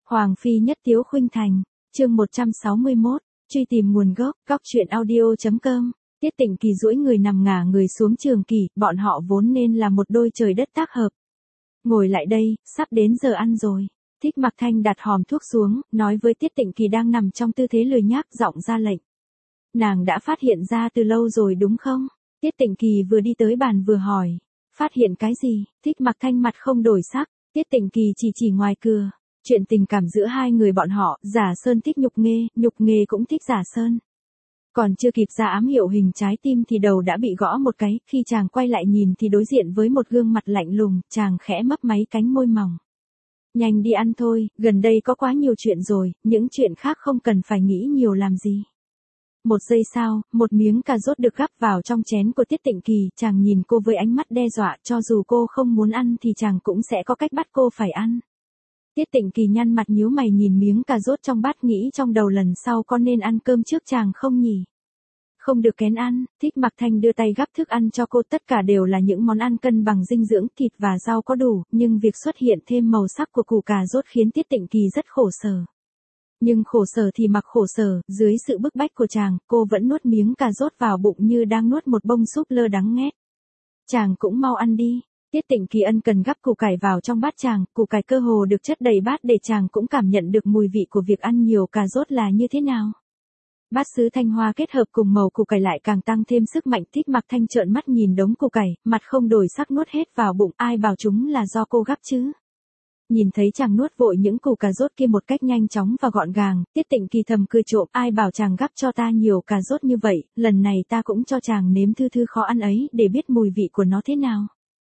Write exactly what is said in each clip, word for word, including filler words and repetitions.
Hoàng phi nhất tiếu khuynh thành, chương một trăm sáu mươi mốt, truy tìm nguồn gốc, góc truyện audio.com. Tiết Tịnh Kỳ duỗi người nằm ngả người xuống Trường Kỳ, bọn họ vốn nên là một đôi trời đất tác hợp. Ngồi lại đây, sắp đến giờ ăn rồi. Thích Mặc Thanh đặt hòm thuốc xuống, nói với Tiết Tịnh Kỳ đang nằm trong tư thế lười nhác, giọng ra lệnh. Nàng đã phát hiện ra từ lâu rồi đúng không? Tiết Tịnh Kỳ vừa đi tới bàn vừa hỏi. Phát hiện cái gì? Thích Mặc Thanh mặt không đổi sắc, Tiết Tịnh Kỳ chỉ chỉ ngoài cửa. Chuyện tình cảm giữa hai người bọn họ, Giả Sơn thích Nhục Nghê, Nhục Nghê cũng thích Giả Sơn. Còn chưa kịp ra ám hiệu hình trái tim thì đầu đã bị gõ một cái, khi chàng quay lại nhìn thì đối diện với một gương mặt lạnh lùng, chàng khẽ mấp máy cánh môi mỏng. Nhanh đi ăn thôi, gần đây có quá nhiều chuyện rồi, những chuyện khác không cần phải nghĩ nhiều làm gì. Một giây sau, một miếng cà rốt được gắp vào trong chén của Tiết Tịnh Kỳ, chàng nhìn cô với ánh mắt đe dọa, cho dù cô không muốn ăn thì chàng cũng sẽ có cách bắt cô phải ăn. Tiết Tịnh Kỳ nhăn mặt nhíu mày nhìn miếng cà rốt trong bát, nghĩ trong đầu lần sau có nên ăn cơm trước chàng không nhỉ? Không được kén ăn, Thích Mặc Thanh đưa tay gắp thức ăn cho cô, tất cả đều là những món ăn cân bằng dinh dưỡng, thịt và rau có đủ, nhưng việc xuất hiện thêm màu sắc của củ cà rốt khiến Tiết Tịnh Kỳ rất khổ sở. Nhưng khổ sở thì mặc khổ sở, dưới sự bức bách của chàng, cô vẫn nuốt miếng cà rốt vào bụng như đang nuốt một bông súp lơ đắng nghét. Chàng cũng mau ăn đi. Tiết Tịnh Kỳ ân cần gắp củ cải vào trong bát chàng, củ cải cơ hồ được chất đầy bát để chàng cũng cảm nhận được mùi vị của việc ăn nhiều cà rốt là như thế nào. Bát sứ thanh hoa kết hợp cùng màu củ cải lại càng tăng thêm sức mạnh. Thích Mặc Thanh trợn mắt nhìn đống củ cải, mặt không đổi sắc nuốt hết vào bụng, ai bảo chúng là do cô gắp chứ. Nhìn thấy chàng nuốt vội những củ cà rốt kia một cách nhanh chóng và gọn gàng, Tiết Tịnh Kỳ thầm cười trộm, ai bảo chàng gắp cho ta nhiều cà rốt như vậy, lần này ta cũng cho chàng nếm thứ thứ khó ăn ấy để biết mùi vị của nó thế nào.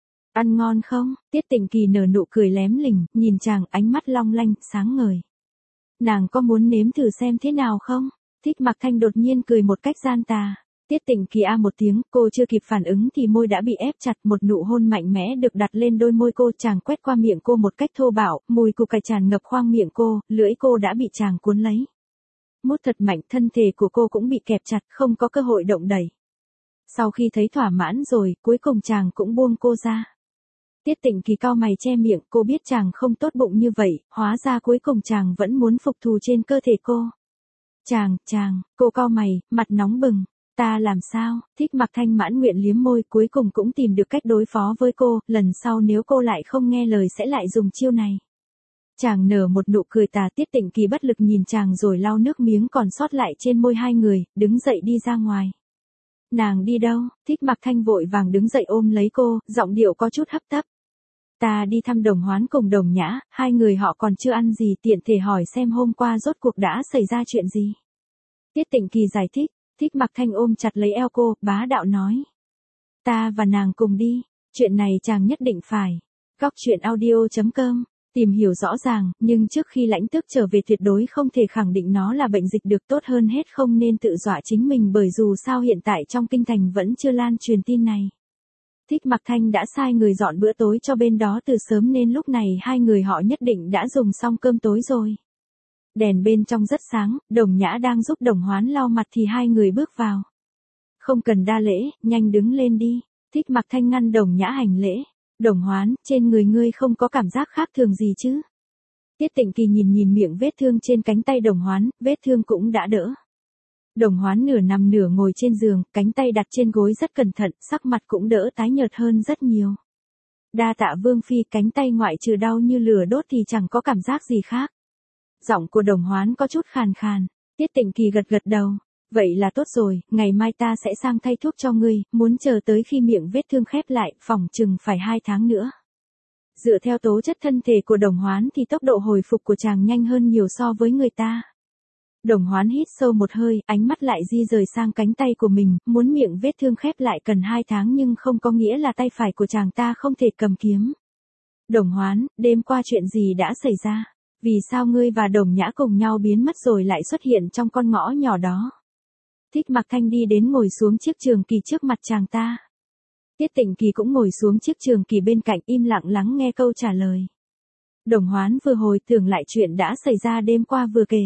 Ăn ngon không? Tiết Tịnh Kỳ nở nụ cười lém lỉnh, nhìn chàng ánh mắt long lanh, sáng ngời. Nàng có muốn nếm thử xem thế nào không? Thích Mặc Thanh đột nhiên cười một cách gian tà. Tiết Tịnh Kỳ a một tiếng, cô chưa kịp phản ứng thì môi đã bị ép chặt, một nụ hôn mạnh mẽ được đặt lên đôi môi cô, chàng quét qua miệng cô một cách thô bạo, mùi củ cải tràn ngập khoang miệng cô, lưỡi cô đã bị chàng cuốn lấy. Mút thật mạnh, thân thể của cô cũng bị kẹp chặt, không có cơ hội động đẩy. Sau khi thấy thỏa mãn rồi, cuối cùng chàng cũng buông cô ra. Tiết Tịnh Kỳ cau mày che miệng, cô biết chàng không tốt bụng như vậy, hóa ra cuối cùng chàng vẫn muốn phục thù trên cơ thể cô. Chàng, chàng, cô cau mày, mặt nóng bừng. Ta làm sao? Thích Mặc Thanh mãn nguyện liếm môi, cuối cùng cũng tìm được cách đối phó với cô, lần sau nếu cô lại không nghe lời sẽ lại dùng chiêu này. Chàng nở một nụ cười tà. Tiết Tịnh Kỳ bất lực nhìn chàng rồi lau nước miếng còn sót lại trên môi hai người, đứng dậy đi ra ngoài. Nàng đi đâu? Thích Mặc Thanh vội vàng đứng dậy ôm lấy cô, giọng điệu có chút hấp tấp. Ta đi thăm Đồng Hoán cùng Đồng Nhã, hai người họ còn chưa ăn gì, tiện thể hỏi xem hôm qua rốt cuộc đã xảy ra chuyện gì. Tiết Tịnh Kỳ giải thích. Thích Mặc Thanh ôm chặt lấy eo cô, bá đạo nói. Ta và nàng cùng đi, chuyện này chàng nhất định phải. Góc truyện audio.com, tìm hiểu rõ ràng, nhưng trước khi lãnh tước trở về tuyệt đối không thể khẳng định nó là bệnh dịch được, tốt hơn hết không nên tự dọa chính mình, bởi dù sao hiện tại trong kinh thành vẫn chưa lan truyền tin này. Thích Mặc Thanh đã sai người dọn bữa tối cho bên đó từ sớm nên lúc này hai người họ nhất định đã dùng xong cơm tối rồi. Đèn bên trong rất sáng, Đồng Nhã đang giúp Đồng Hoán lau mặt thì hai người bước vào. Không cần đa lễ, nhanh đứng lên đi. Thích Mặc Thanh ngăn Đồng Nhã hành lễ. Đồng Hoán, trên người ngươi không có cảm giác khác thường gì chứ? Tiết Tịnh Kỳ nhìn nhìn miệng vết thương trên cánh tay Đồng Hoán, vết thương cũng đã đỡ. Đồng Hoán nửa nằm nửa ngồi trên giường, cánh tay đặt trên gối rất cẩn thận, sắc mặt cũng đỡ tái nhợt hơn rất nhiều. Đa tạ Vương Phi, cánh tay ngoại trừ đau như lửa đốt thì chẳng có cảm giác gì khác. Giọng của Đồng Hoán có chút khàn khàn. Tiết Tịnh Kỳ gật gật đầu. Vậy là tốt rồi, ngày mai ta sẽ sang thay thuốc cho ngươi, muốn chờ tới khi miệng vết thương khép lại, phỏng chừng phải hai tháng nữa. Dựa theo tố chất thân thể của Đồng Hoán thì tốc độ hồi phục của chàng nhanh hơn nhiều so với người ta. Đồng Hoán hít sâu một hơi, ánh mắt lại di rời sang cánh tay của mình, muốn miệng vết thương khép lại cần hai tháng nhưng không có nghĩa là tay phải của chàng ta không thể cầm kiếm. Đồng Hoán, đêm qua chuyện gì đã xảy ra? Vì sao ngươi và Đồng Nhã cùng nhau biến mất rồi lại xuất hiện trong con ngõ nhỏ đó? Thích Mặc Thanh đi đến ngồi xuống chiếc Trường Kỳ trước mặt chàng ta. Tiết Tịnh Kỳ cũng ngồi xuống chiếc Trường Kỳ bên cạnh, im lặng lắng nghe câu trả lời. Đồng Hoán vừa hồi tưởng lại chuyện đã xảy ra đêm qua vừa kể.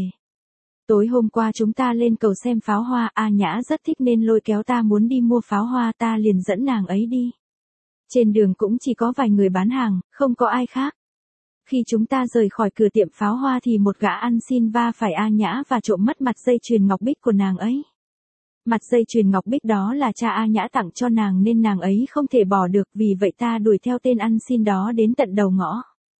Tối hôm qua chúng ta lên cầu xem pháo hoa, A Nhã rất thích nên lôi kéo ta muốn đi mua pháo hoa, ta liền dẫn nàng ấy đi. Trên đường cũng chỉ có vài người bán hàng, không có ai khác. Khi chúng ta rời khỏi cửa tiệm pháo hoa thì một gã ăn xin va phải A Nhã và trộm mất mặt dây chuyền ngọc bích của nàng ấy. Mặt dây chuyền ngọc bích đó là cha A Nhã tặng cho nàng nên nàng ấy không thể bỏ được, vì vậy ta đuổi theo tên ăn xin đó đến tận đầu ngõ.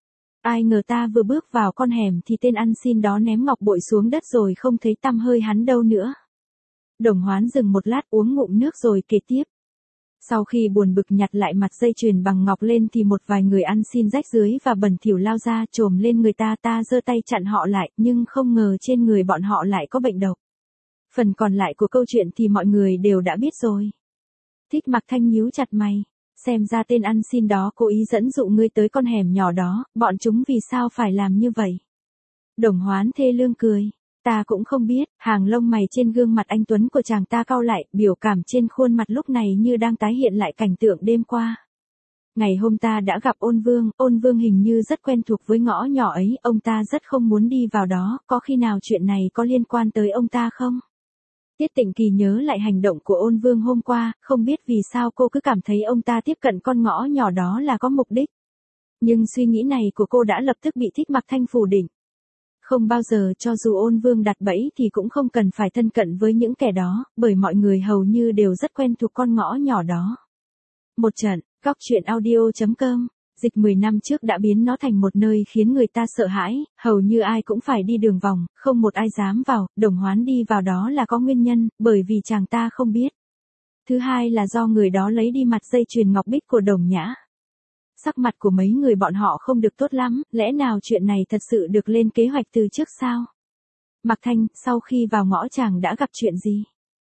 Ai ngờ ta vừa bước vào con hẻm thì tên ăn xin đó ném ngọc bội xuống đất rồi không thấy tăm hơi hắn đâu nữa. Đồng Hoán dừng một lát uống ngụm nước rồi kể tiếp. Sau khi buồn bực nhặt lại mặt dây chuyền bằng ngọc lên thì một vài người ăn xin rách rưới và bẩn thỉu lao ra chồm lên người ta, ta giơ tay chặn họ lại nhưng không ngờ trên người bọn họ lại có bệnh độc. Phần còn lại của câu chuyện thì mọi người đều đã biết rồi. Thích Mặc Thanh nhíu chặt mày. Xem ra tên ăn xin đó cố ý dẫn dụ ngươi tới con hẻm nhỏ đó, bọn chúng vì sao phải làm như vậy? Đồng Hoán thê lương cười. Ta cũng không biết, hàng lông mày trên gương mặt anh tuấn của chàng ta cau lại, biểu cảm trên khuôn mặt lúc này như đang tái hiện lại cảnh tượng đêm qua. Ngày hôm ta đã gặp Ôn Vương, Ôn Vương hình như rất quen thuộc với ngõ nhỏ ấy, ông ta rất không muốn đi vào đó, có khi nào chuyện này có liên quan tới ông ta không? Tiết Tịnh Kỳ nhớ lại hành động của Ôn Vương hôm qua, không biết vì sao cô cứ cảm thấy ông ta tiếp cận con ngõ nhỏ đó là có mục đích. Nhưng suy nghĩ này của cô đã lập tức bị Thích Mặc Thanh phủ định. Không bao giờ, cho dù Ôn Vương đặt bẫy thì cũng không cần phải thân cận với những kẻ đó, bởi mọi người hầu như đều rất quen thuộc con ngõ nhỏ đó. Một trận, góc truyện audio chấm com, dịch mười năm trước đã biến nó thành một nơi khiến người ta sợ hãi, hầu như ai cũng phải đi đường vòng, không một ai dám vào. Đồng Hoán đi vào đó là có nguyên nhân, bởi vì chàng ta không biết. Thứ hai là do người đó lấy đi mặt dây chuyền ngọc bích của Đồng Nhã. Sắc mặt của mấy người bọn họ không được tốt lắm, lẽ nào chuyện này thật sự được lên kế hoạch từ trước sao? Mặc Thanh, sau khi vào ngõ chàng đã gặp chuyện gì?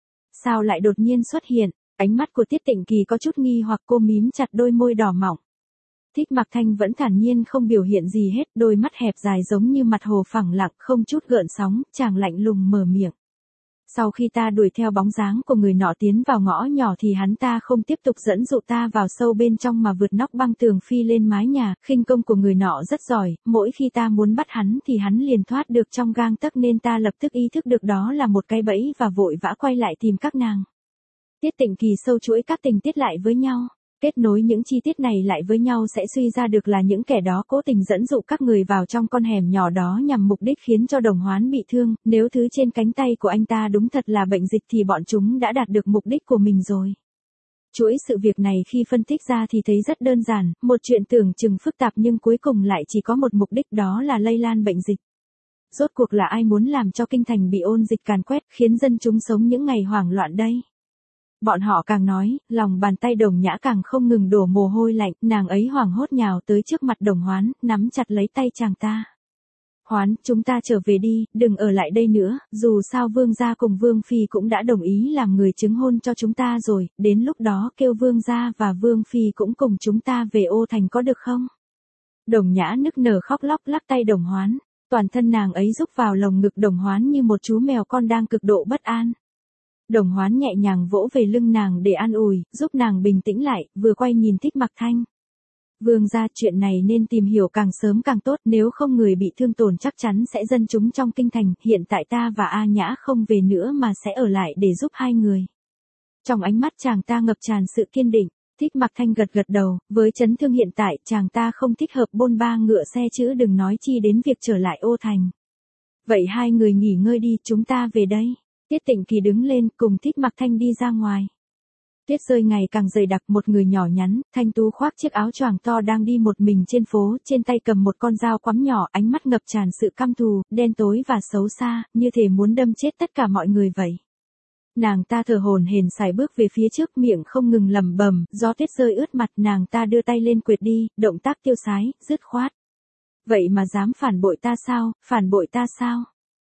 Sao lại đột nhiên xuất hiện? Ánh mắt của Tiết Tịnh Kỳ có chút nghi hoặc, cô mím chặt đôi môi đỏ mọng. Thích Mặc Thanh vẫn thản nhiên không biểu hiện gì hết, đôi mắt hẹp dài giống như mặt hồ phẳng lặng, không chút gợn sóng, chàng lạnh lùng mở miệng. Sau khi ta đuổi theo bóng dáng của người nọ tiến vào ngõ nhỏ thì hắn ta không tiếp tục dẫn dụ ta vào sâu bên trong mà vượt nóc băng tường phi lên mái nhà, khinh công của người nọ rất giỏi, mỗi khi ta muốn bắt hắn thì hắn liền thoát được trong gang tấc nên ta lập tức ý thức được đó là một cái bẫy và vội vã quay lại tìm các nàng. Tiết Tịnh Kỳ sâu chuỗi các tình tiết lại với nhau. Kết nối những chi tiết này lại với nhau sẽ suy ra được là những kẻ đó cố tình dẫn dụ các người vào trong con hẻm nhỏ đó nhằm mục đích khiến cho Đồng Hoán bị thương, nếu thứ trên cánh tay của anh ta đúng thật là bệnh dịch thì bọn chúng đã đạt được mục đích của mình rồi. Chuỗi sự việc này khi phân tích ra thì thấy rất đơn giản, một chuyện tưởng chừng phức tạp nhưng cuối cùng lại chỉ có một mục đích, đó là lây lan bệnh dịch. Rốt cuộc là ai muốn làm cho kinh thành bị ôn dịch càn quét, khiến dân chúng sống những ngày hoảng loạn đây? Bọn họ càng nói, lòng bàn tay Đồng Nhã càng không ngừng đổ mồ hôi lạnh, nàng ấy hoảng hốt nhào tới trước mặt Đồng Hoán, nắm chặt lấy tay chàng ta. Hoán, chúng ta trở về đi, đừng ở lại đây nữa, dù sao Vương gia cùng Vương Phi cũng đã đồng ý làm người chứng hôn cho chúng ta rồi, đến lúc đó kêu Vương gia và Vương Phi cũng cùng chúng ta về Ô Thành có được không? Đồng Nhã nức nở khóc lóc lắc tay Đồng Hoán, toàn thân nàng ấy rúc vào lồng ngực Đồng Hoán như một chú mèo con đang cực độ bất an. Đồng Hoán nhẹ nhàng vỗ về lưng nàng để an ủi, giúp nàng bình tĩnh lại, vừa quay nhìn Thích Mặc Thanh. Vương gia, chuyện này nên tìm hiểu càng sớm càng tốt, nếu không người bị thương tổn chắc chắn sẽ dân chúng trong kinh thành, hiện tại ta và A Nhã không về nữa mà sẽ ở lại để giúp hai người. Trong ánh mắt chàng ta ngập tràn sự kiên định, Thích Mặc Thanh gật gật đầu, với chấn thương hiện tại chàng ta không thích hợp bôn ba ngựa xe chứ đừng nói chi đến việc trở lại Ô Thành. Vậy hai người nghỉ ngơi đi, chúng ta về đây. Tiết Tịnh Kỳ đứng lên cùng Thích Mặc Thanh đi ra ngoài. Tuyết rơi ngày càng dày đặc, một người nhỏ nhắn, thanh tú khoác chiếc áo choàng to đang đi một mình trên phố, trên tay cầm một con dao quắm nhỏ, ánh mắt ngập tràn sự căm thù, đen tối và xấu xa, như thể muốn đâm chết tất cả mọi người vậy. Nàng ta thở hổn hển sải bước về phía trước, miệng không ngừng lẩm bẩm, gió tuyết rơi ướt mặt, nàng ta đưa tay lên quệt đi, động tác tiêu sái, dứt khoát. Vậy mà dám phản bội ta sao, phản bội ta sao?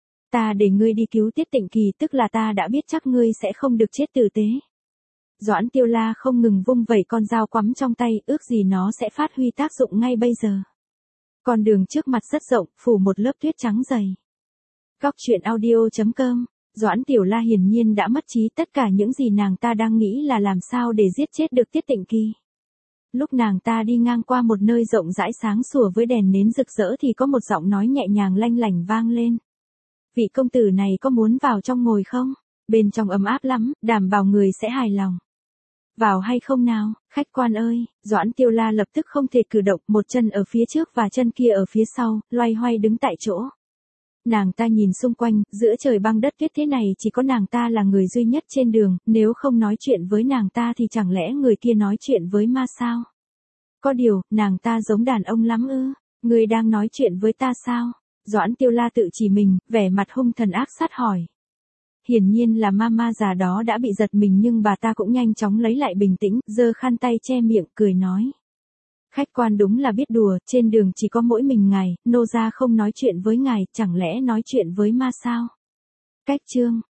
Ta để ngươi đi cứu Tiết Tịnh Kỳ, tức là ta đã biết chắc ngươi sẽ không được chết tử tế. Doãn Tiêu La không ngừng vung vẩy con dao quắm trong tay, ước gì nó sẽ phát huy tác dụng ngay bây giờ. Con đường trước mặt rất rộng, phủ một lớp tuyết trắng dày. Góc truyện audio chấm com, Doãn Tiểu La hiển nhiên đã mất trí, tất cả những gì nàng ta đang nghĩ là làm sao để giết chết được Tiết Tịnh Kỳ. Lúc nàng ta đi ngang qua một nơi rộng rãi sáng sủa với đèn nến rực rỡ thì có một giọng nói nhẹ nhàng lanh lảnh vang lên. Vị công tử này có muốn vào trong ngồi không? Bên trong ấm áp lắm, đảm bảo người sẽ hài lòng. Vào hay không nào, khách quan ơi, Doãn Tiêu La lập tức không thể cử động, một chân ở phía trước và chân kia ở phía sau, loay hoay đứng tại chỗ. Nàng ta nhìn xung quanh, giữa trời băng đất tuyết thế này chỉ có nàng ta là người duy nhất trên đường, nếu không nói chuyện với nàng ta thì chẳng lẽ người kia nói chuyện với ma sao? Có điều, nàng ta giống đàn ông lắm ư, người đang nói chuyện với ta sao? Doãn Tiêu La tự chỉ mình, vẻ mặt hung thần ác sát hỏi. Hiển nhiên là ma ma già đó đã bị giật mình nhưng bà ta cũng nhanh chóng lấy lại bình tĩnh, giơ khăn tay che miệng, cười nói. Khách quan đúng là biết đùa, trên đường chỉ có mỗi mình ngài, nô gia không nói chuyện với ngài, chẳng lẽ nói chuyện với ma sao? Cách chương